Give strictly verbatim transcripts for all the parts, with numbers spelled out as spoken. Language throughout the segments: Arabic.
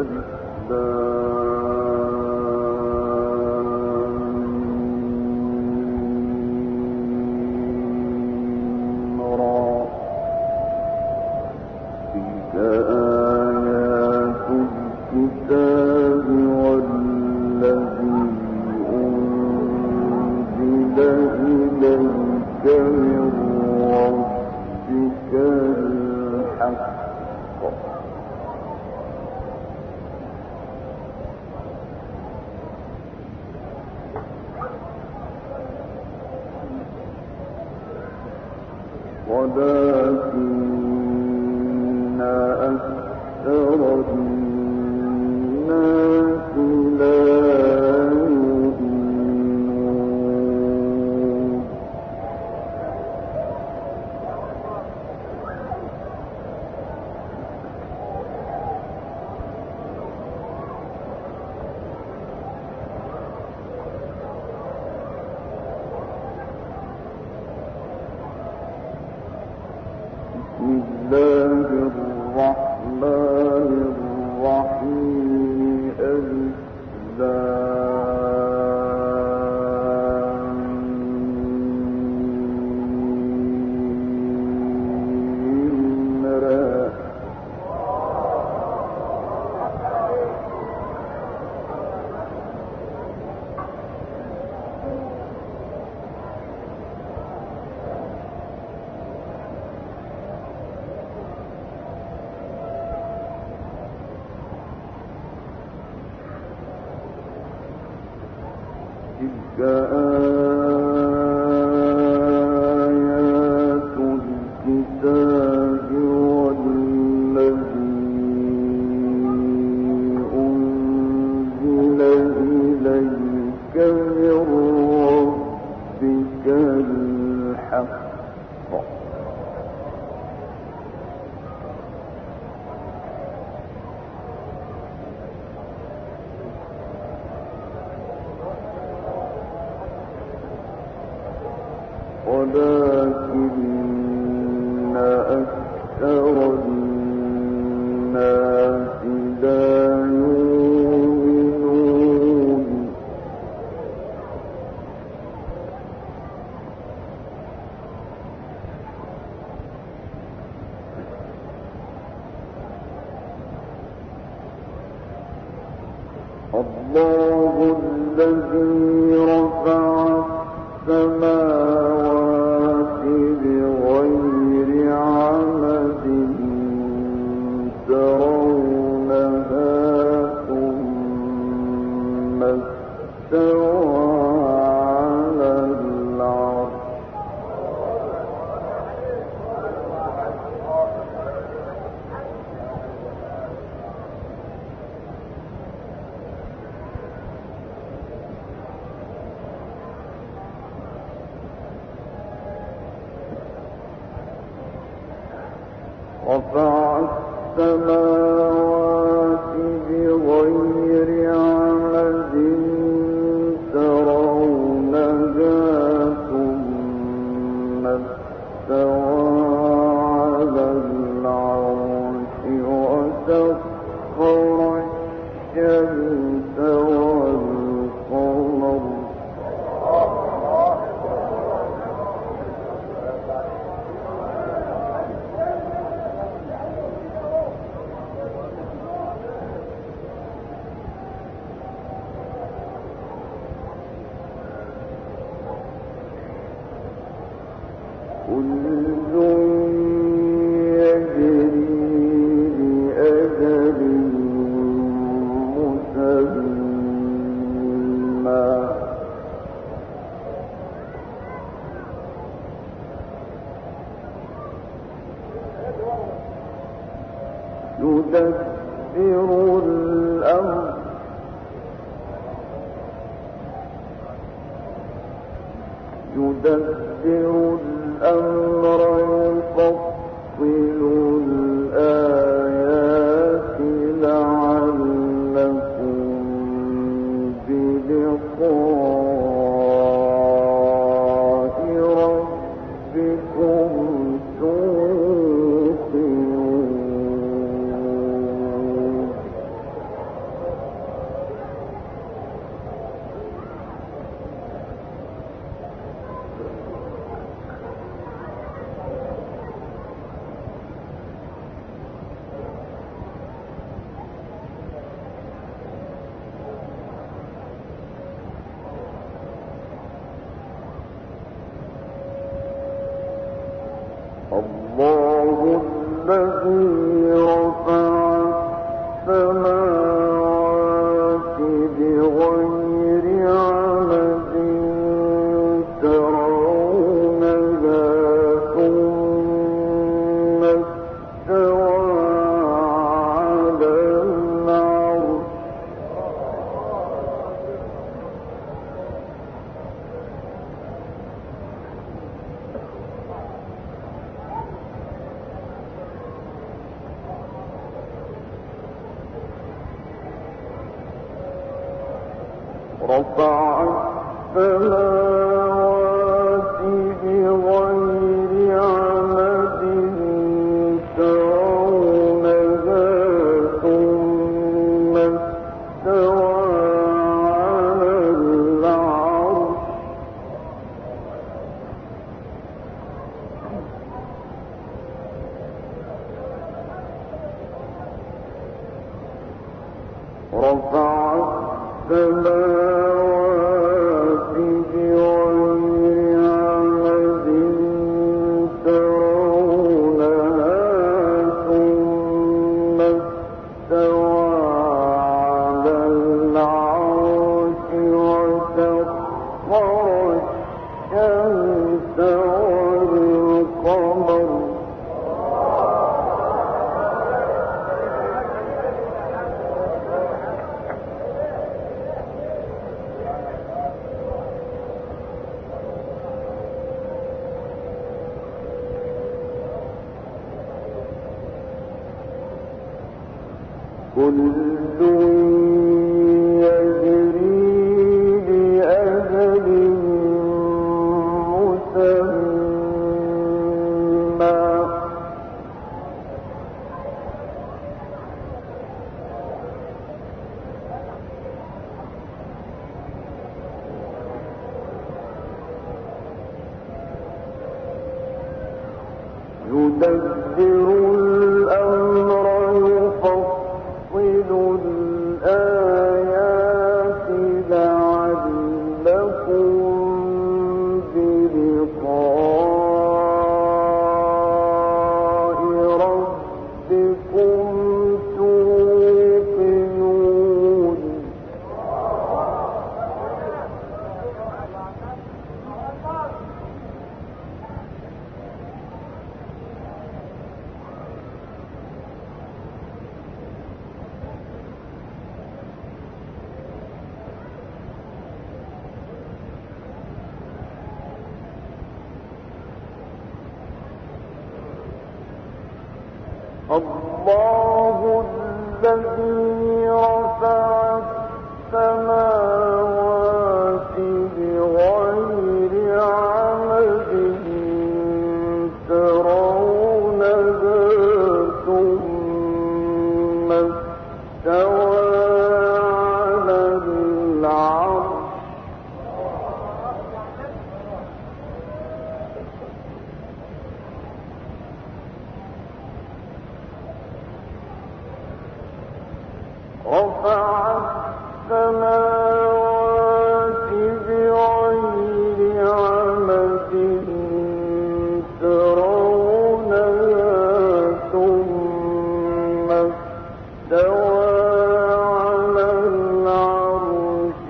ولكن أكثر الناس لا يؤمنون. بسم الله الرحمن الرحيم. ألف لام ميم را. تلك آيات الكتاب والذي أنزل إليك من ربك الحق. ولكن أكثر الناس لا يؤمنون. الله الذي رفع السماوات بغير عمد ترونها ثم استوى على العرش. رفع السماوات بغير عمد ترونها ثم استوى على العرش وسخر الشمس والقمر كل يجري لأجل مسمى. يدبر الأمر يدبر الأمر يفصل الآيات لعلكم بلقاء ربكم توقنون. الله الذي رفع السماوات بغير عمد ترونها ثم استوى على العرش رفع السماوات بغير عمد ترونها ثم استوى على العرش رفع السماوات بغير عمد ترونها ثم استوى على العرش وسخر الشمس والقمر كل يجري لأجل مسمى يدبر الأمر يفصل الآيات لعلكم بلقاء ربكم توقنون الله الذي رفع السماوات بغير عمد ترونها ثم استوى على العرش رفع السماوات بغير عمد ترونها ثم استوى على العرش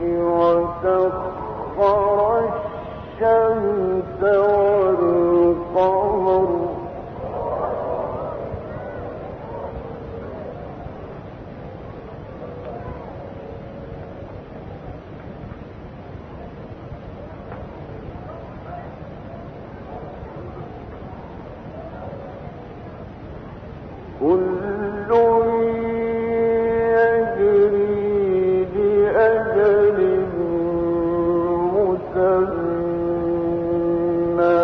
وسخر الشمس والقمر كل يجري لأجل مسمى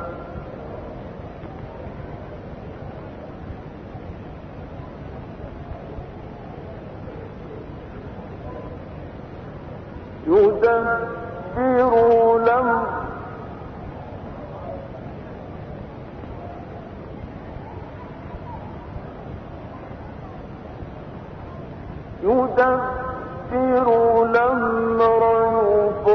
يدبر الأمر يدبر الأمر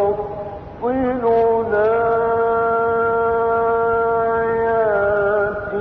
يفصل الآيات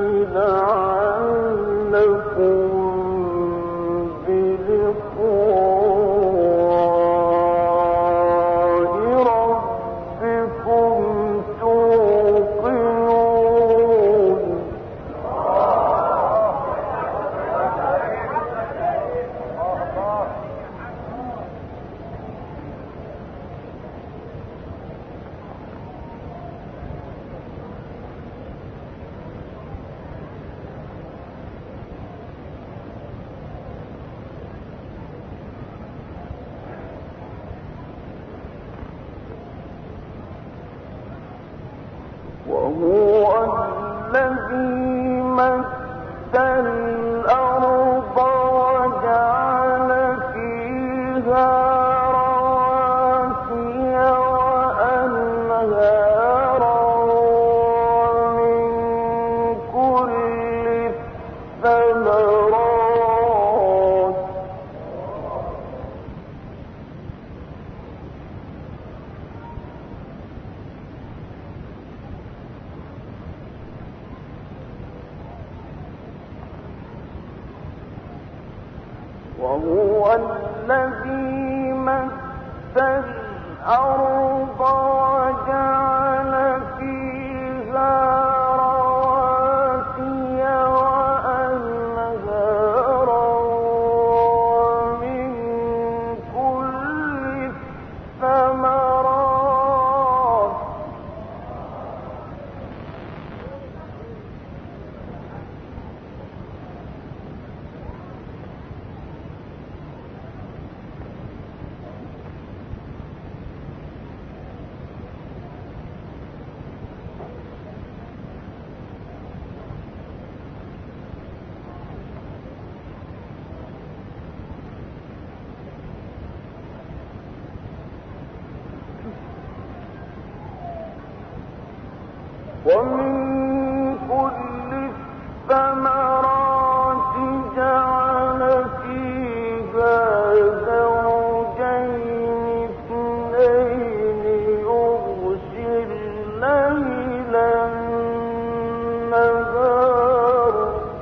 وهو الذي مد الأرض وجعل فيها رواسي وأنهارا من كل الثمرات وهو الذي مد الأرض وجعل فيها رواسي وأنهارا من كل الثمرات ومن كل الثمرات جعل فيها زوجين اثنين يغشي الليل النهار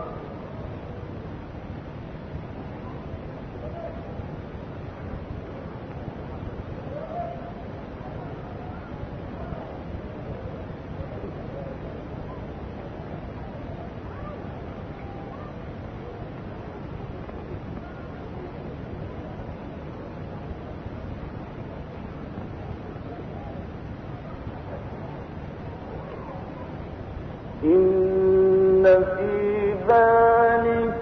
إن في ذلك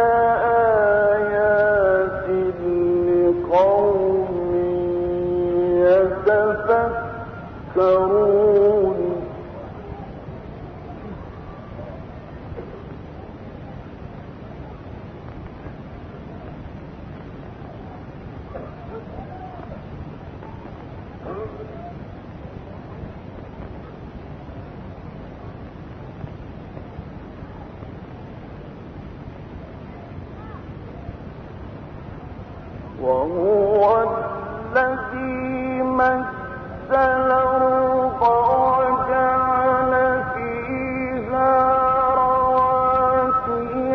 لآيات لقوم يتفكرون وهو الذي مد الأرض وجعل فيها رواسي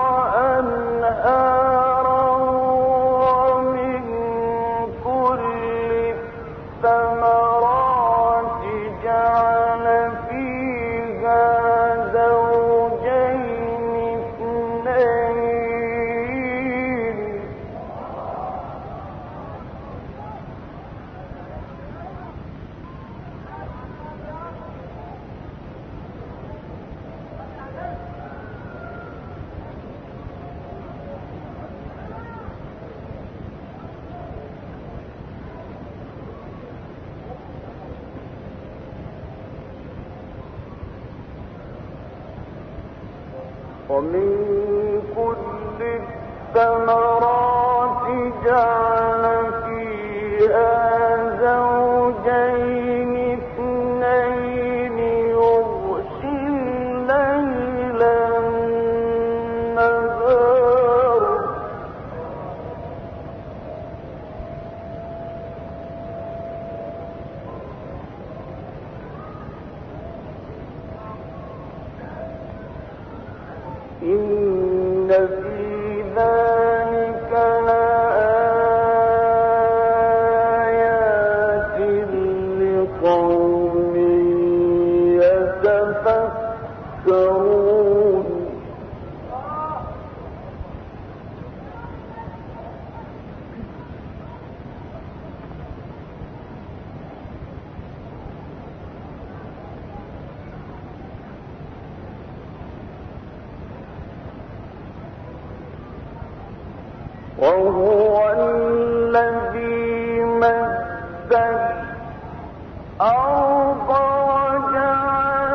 وأنهارا ومن كل الثمرات جعل فيها زوجين اثنين ومن كل الثمرات جعل فيها زوجين اثنين يغشي الليل النهار إن في ذلك لآيات لقوم يتفكرون وهو الذي مد الأرض وجعل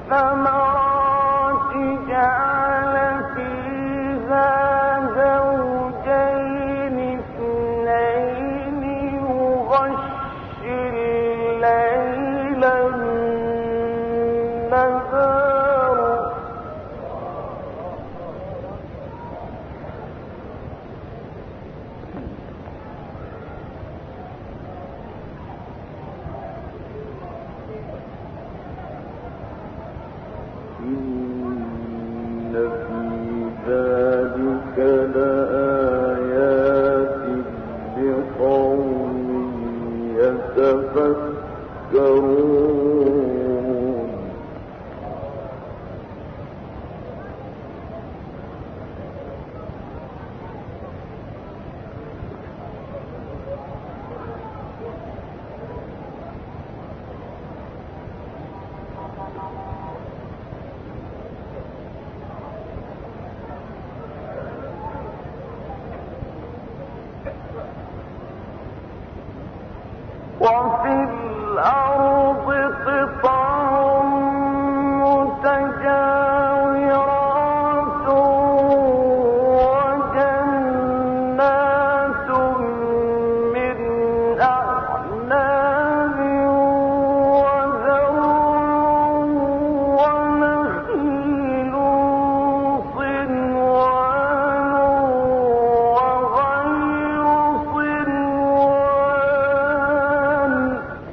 الثمرات جعل فيها زوجين اثنين يغشي الليل النهار إن في ذلك لآيات لقوم يتفكرون وفي الأرض قطع متجاورات وجنات من أعناب وزرع ونخيل صنوان وغير صنوان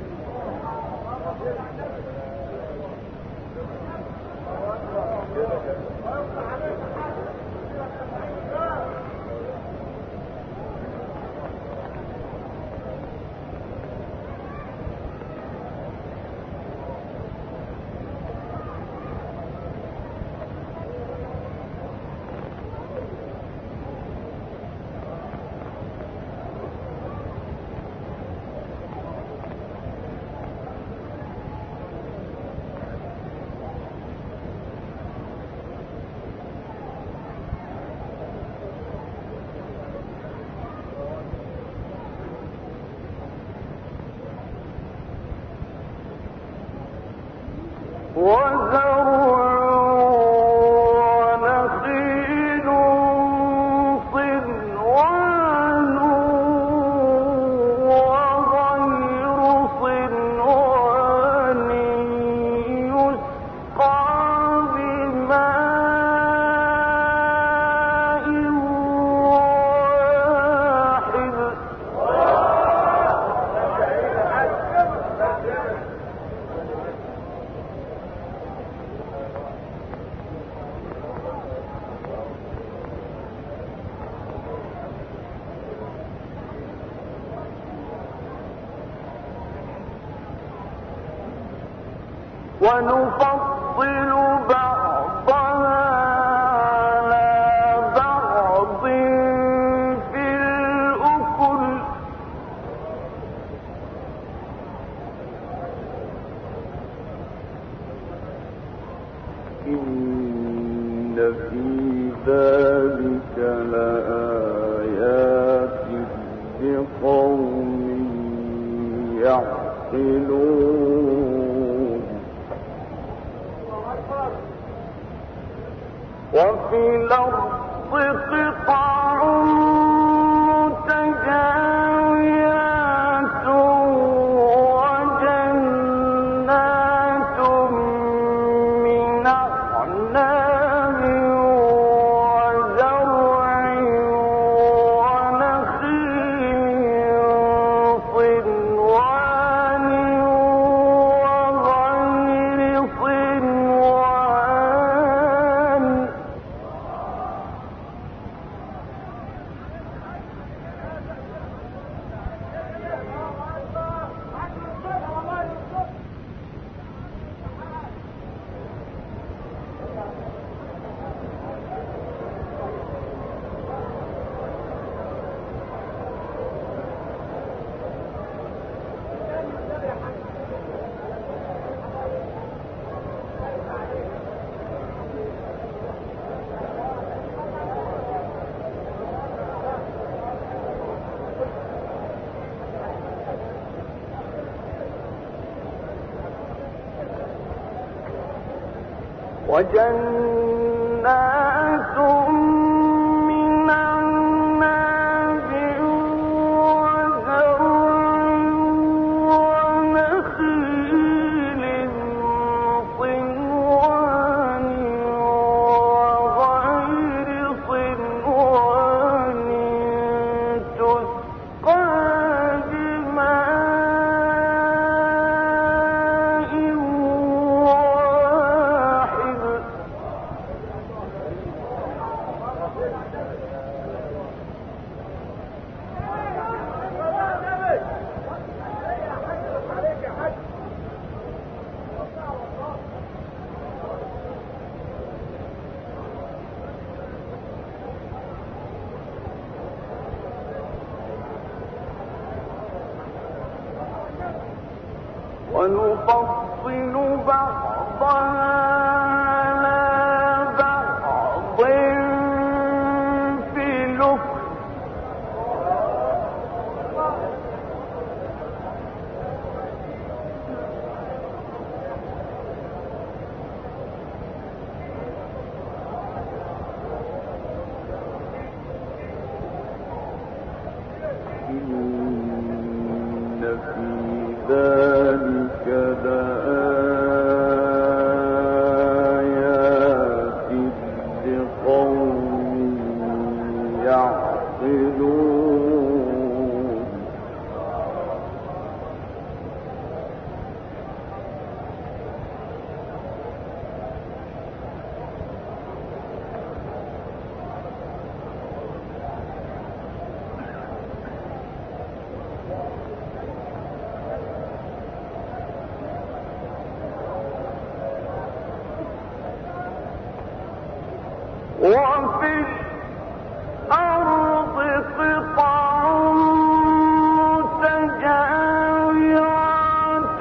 وزرع ونخيل صنوان وغير صنوان يسقى بماء واحد ونفضل بعضها على بعض في الأكل إن في ذلك لآيات لقوم يعقلون وفي الأرض قطع متجاورات وجنات من أعناب وزرع ونخيل صنوان وغير صنوان. وجنات من أعناب وزرع ونخيل صنوان وغير صنوان تسقى بماء واحد ونفصل بعضها على بعض في الأخر إن في ذلك لآيات لقوم يعقلون وفي الأرض قطع متجاورات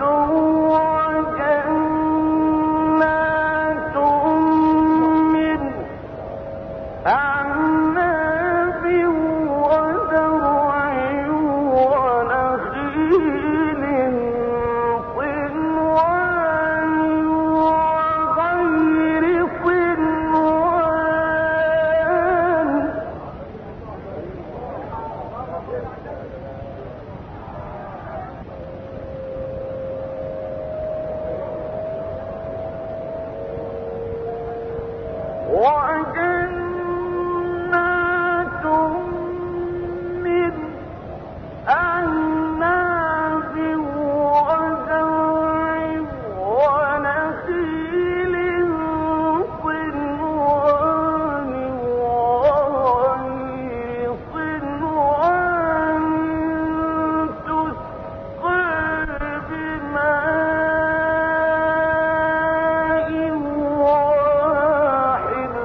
وجنات من أعناب وزرع ونخيل صنوان وغير صنوان وجنات من أعناب وزرع ونخيل صنوان وغير صنوان تسقى بماء واحد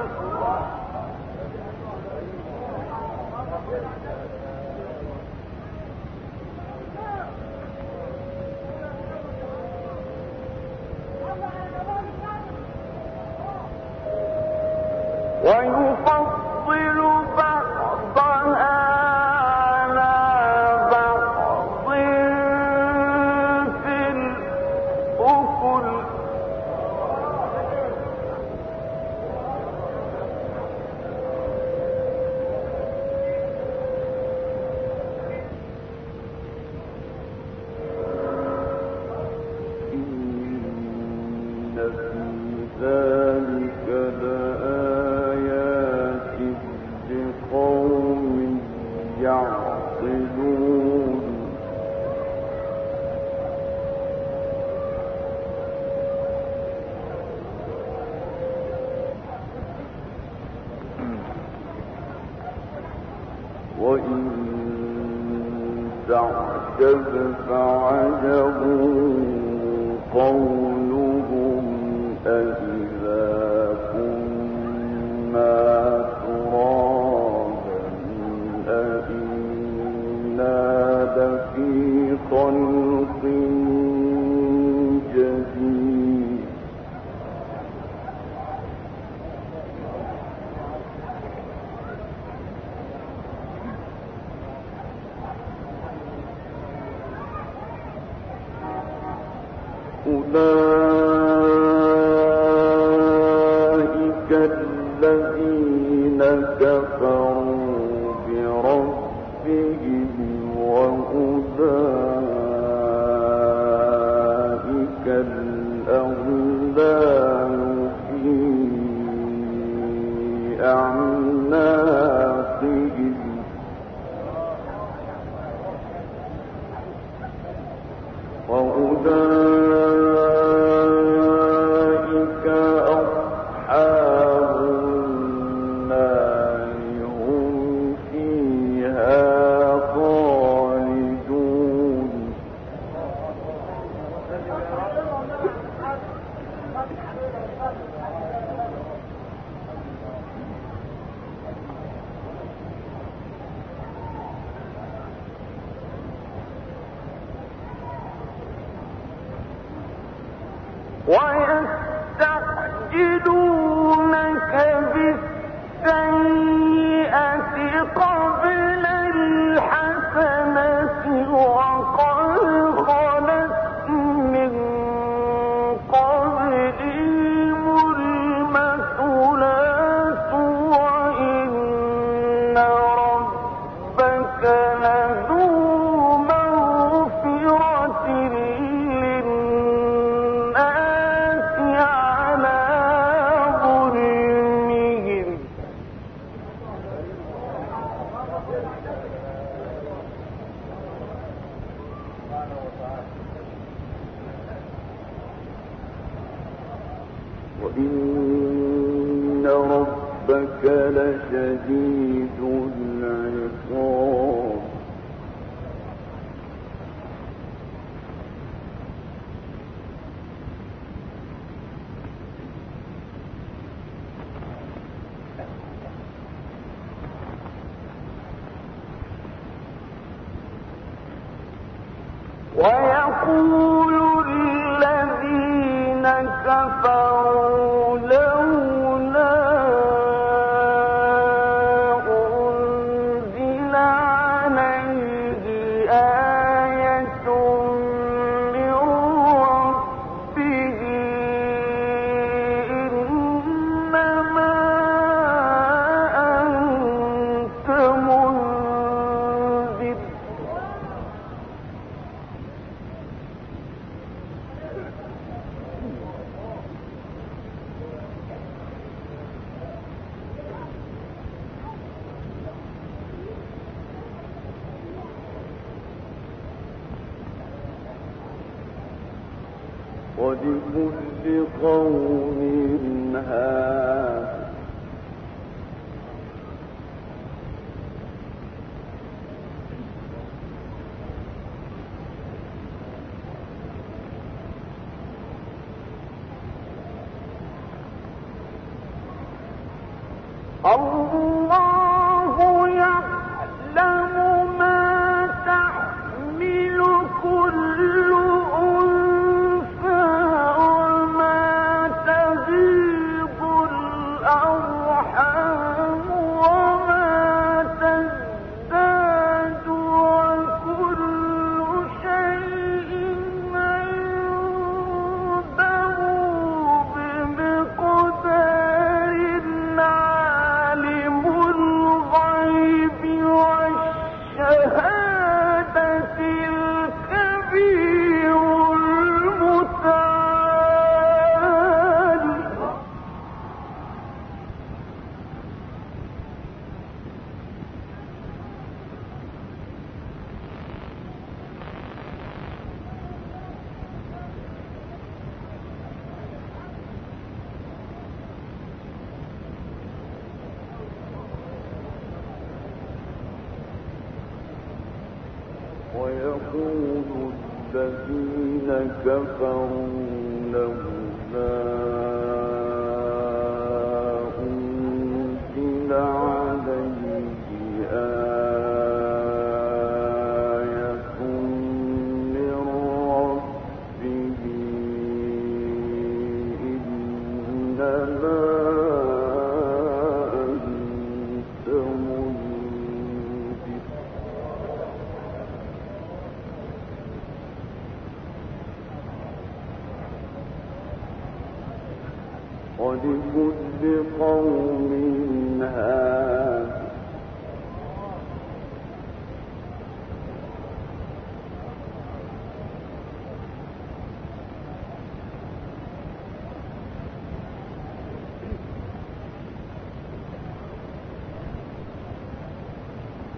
ويفضل بعضها على بعض في الأكل إن في ذلك لآيات لقوم يعقلون وإن تعجب فعجب قولهم أإذا كنا ترابا أإنا لفي خلق جديد أولئك كفروا بربهم وأولئك الأغلال في أعناقهم وأولئك أصحاب النار هم فيها خالدون ويستعجلونك بالسيئة قبل الحسنة وقد خلت من قبلهم المثلات وإن ربك لذو مغفرة للناس على ظلمهم وإن ربك لشديد العقاب ويقول الذين كفروا لولا أنزل عليه آية من ربه إنما أنت منذر ولكل قوم هاد الله يعلم ما تحمل كل أنثى وما تغيض الأرحام وما تزداد وكل شيء عنده بمقدار عالم الغيب والشهادة الكبير المتعال ويقول الذين كفروا لولا أنزل عليه آية من ربه إنما أنت منذر ولكل قوم هاد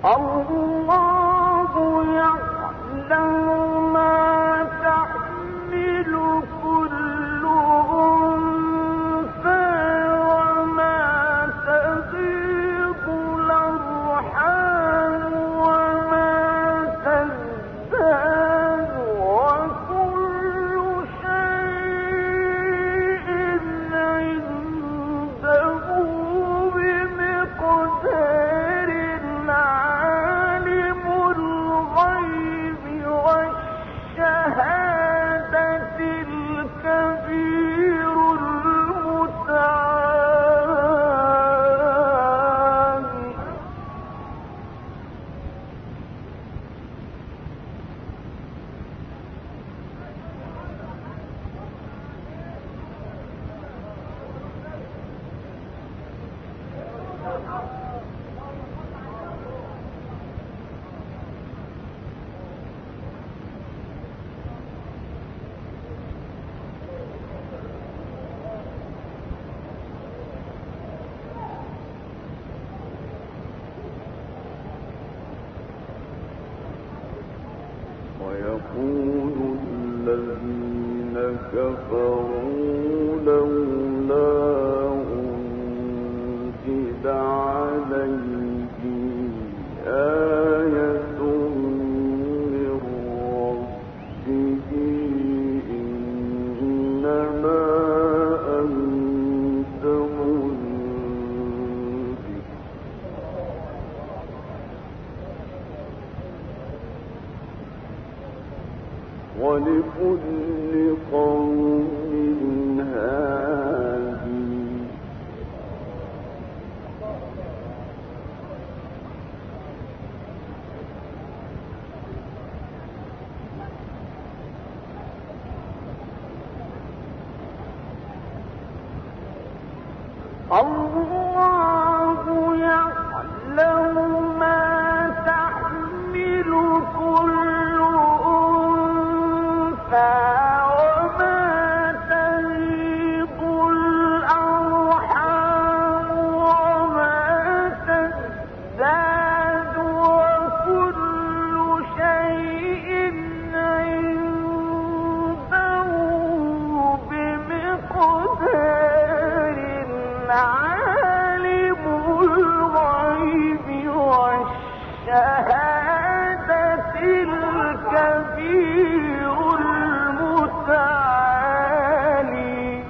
ويقول الذين كفروا لولا أنزل عليه آية من ربه إنما أنت منذر ولكل قوم هادي الله يعلم ما تحمل كل أنثى وما تغيض الأرحام وما تزداد وكل شيء عنده بمقدار عالم الغيب والشهادة الكبير المتعالي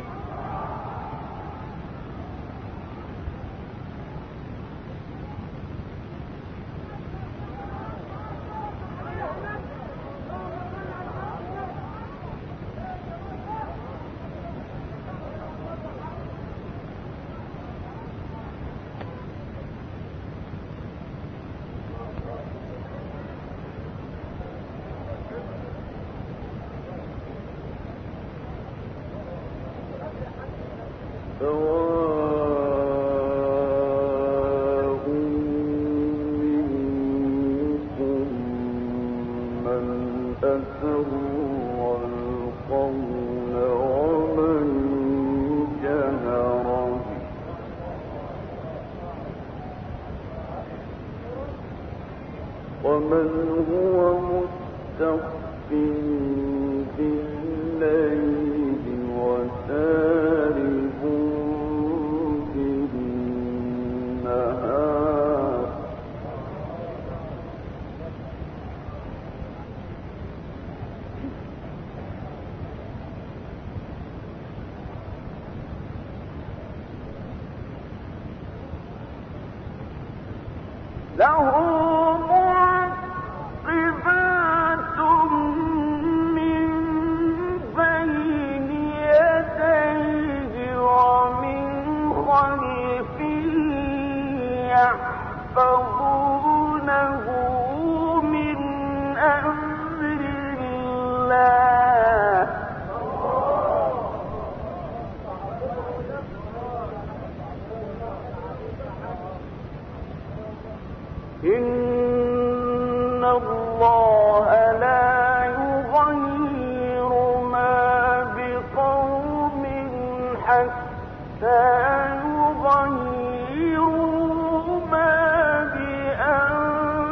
سواء منكم من أسر القول ومن جهر به ومن هو مستخف بالليل وسارب بالنهار له معقبات من بين يديه ومن خلفه يحفظونه من أمر الله إن الله لا يغير ما بقوم حتى يغيروا ما بأنفسهم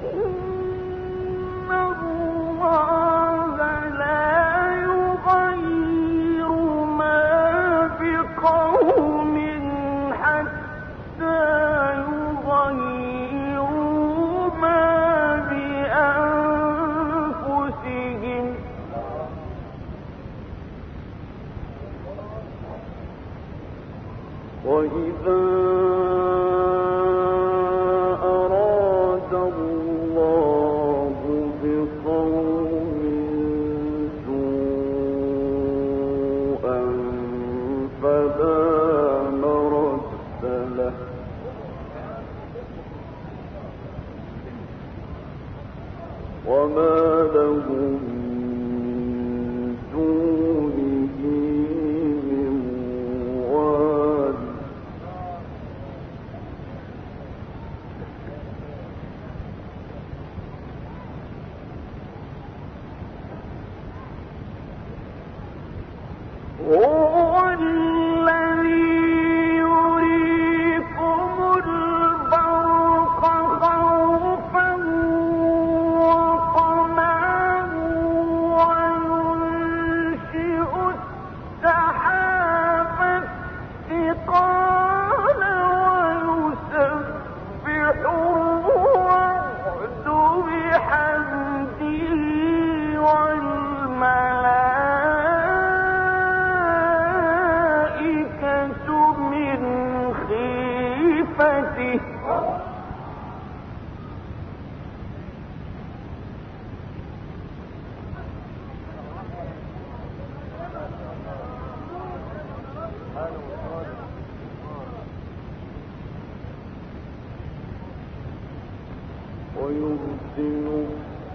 ويرسل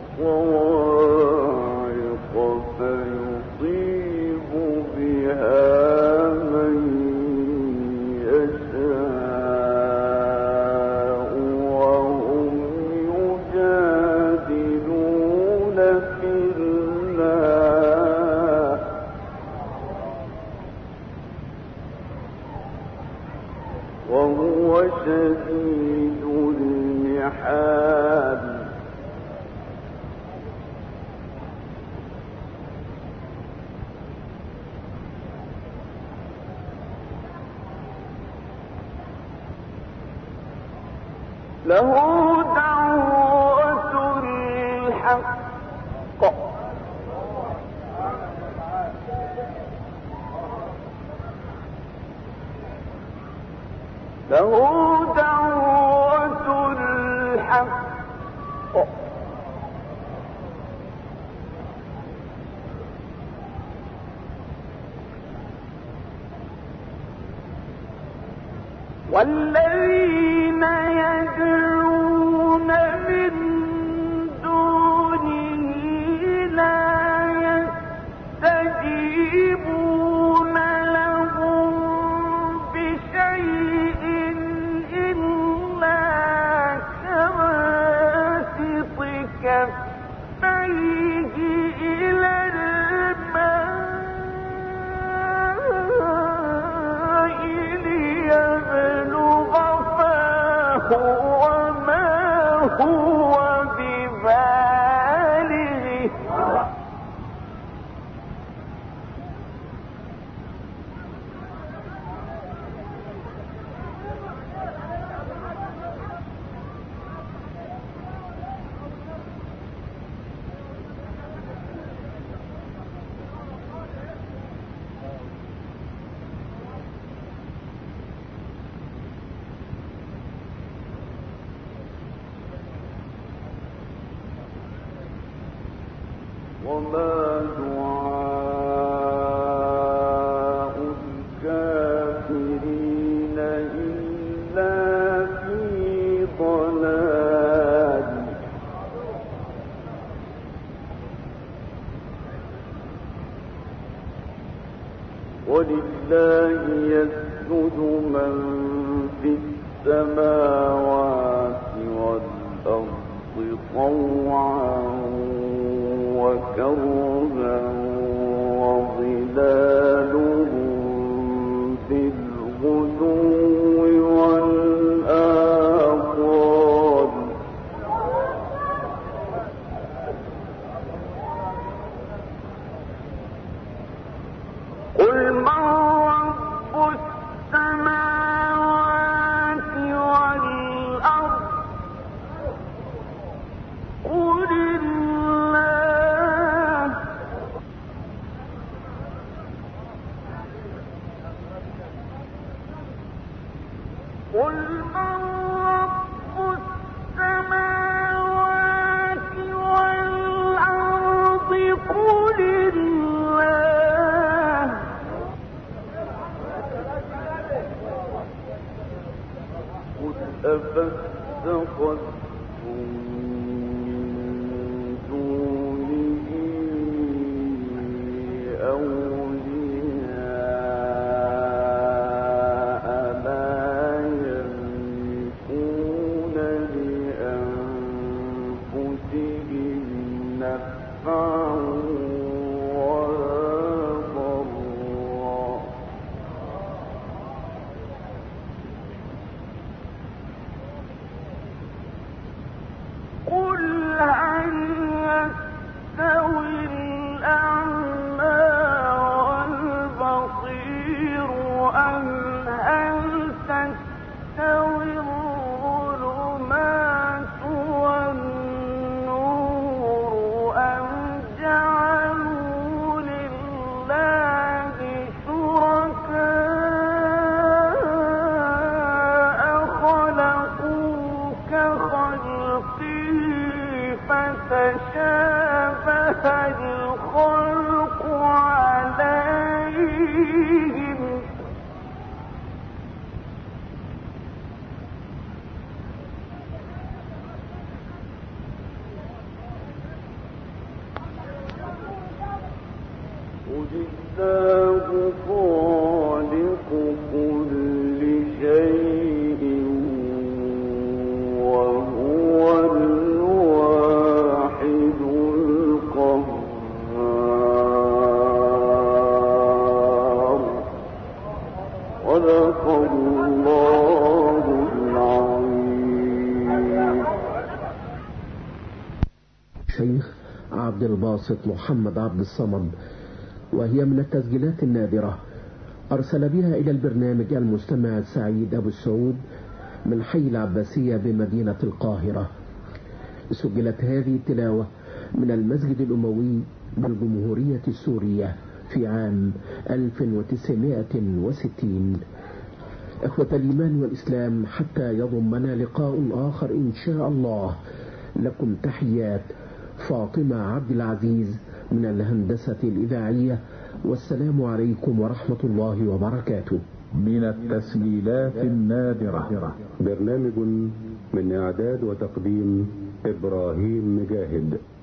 الصواعق فيصيب بها من يشاء وهم يجادلون في الله وهو شديد المحال. له دعوة الحق له دعوة الحق والذين يدعون من دونه لا يستجيبون لهم بشيء إلا كباسط كفيه إلى الماء ليبلغ وما هو ببالغه وما دعاء الكافرين إلا في ضلال. ولله يسجد من في السماوات والأرض طوعا وكرها وظلالهم بالغدو والآصال اتخذتم من دونه أولياء لا يملكون لأنفسهم نفعا ولا ضرا قل هل يستوي الأعمى والبصير أم هل تستوي الظلمات والنور أم جعلوا لله شركاء خلقوا كخلقه فتشابه الخلق عليهم قل الله خالق كل شيء وهو الواحد القهار صدق الله العظيم. شيخ عبد الباسط محمد عبد الصمد، وهي من التسجيلات النادرة أرسل بها إلى البرنامج المستمع السعيد أبو السعود من حي العباسية بمدينة القاهرة. سجلت هذه التلاوة من المسجد الأموي بالجمهورية السورية في عام ألف وتسعمائة وستين. إخوة الإيمان والإسلام، حتى يضمنا لقاء آخر إن شاء الله، لكم تحيات فاطمة عبد العزيز من الهندسة الإذاعية، والسلام عليكم ورحمة الله وبركاته. من التسجيلات النادرة برنامج من إعداد وتقديم إبراهيم مجاهد.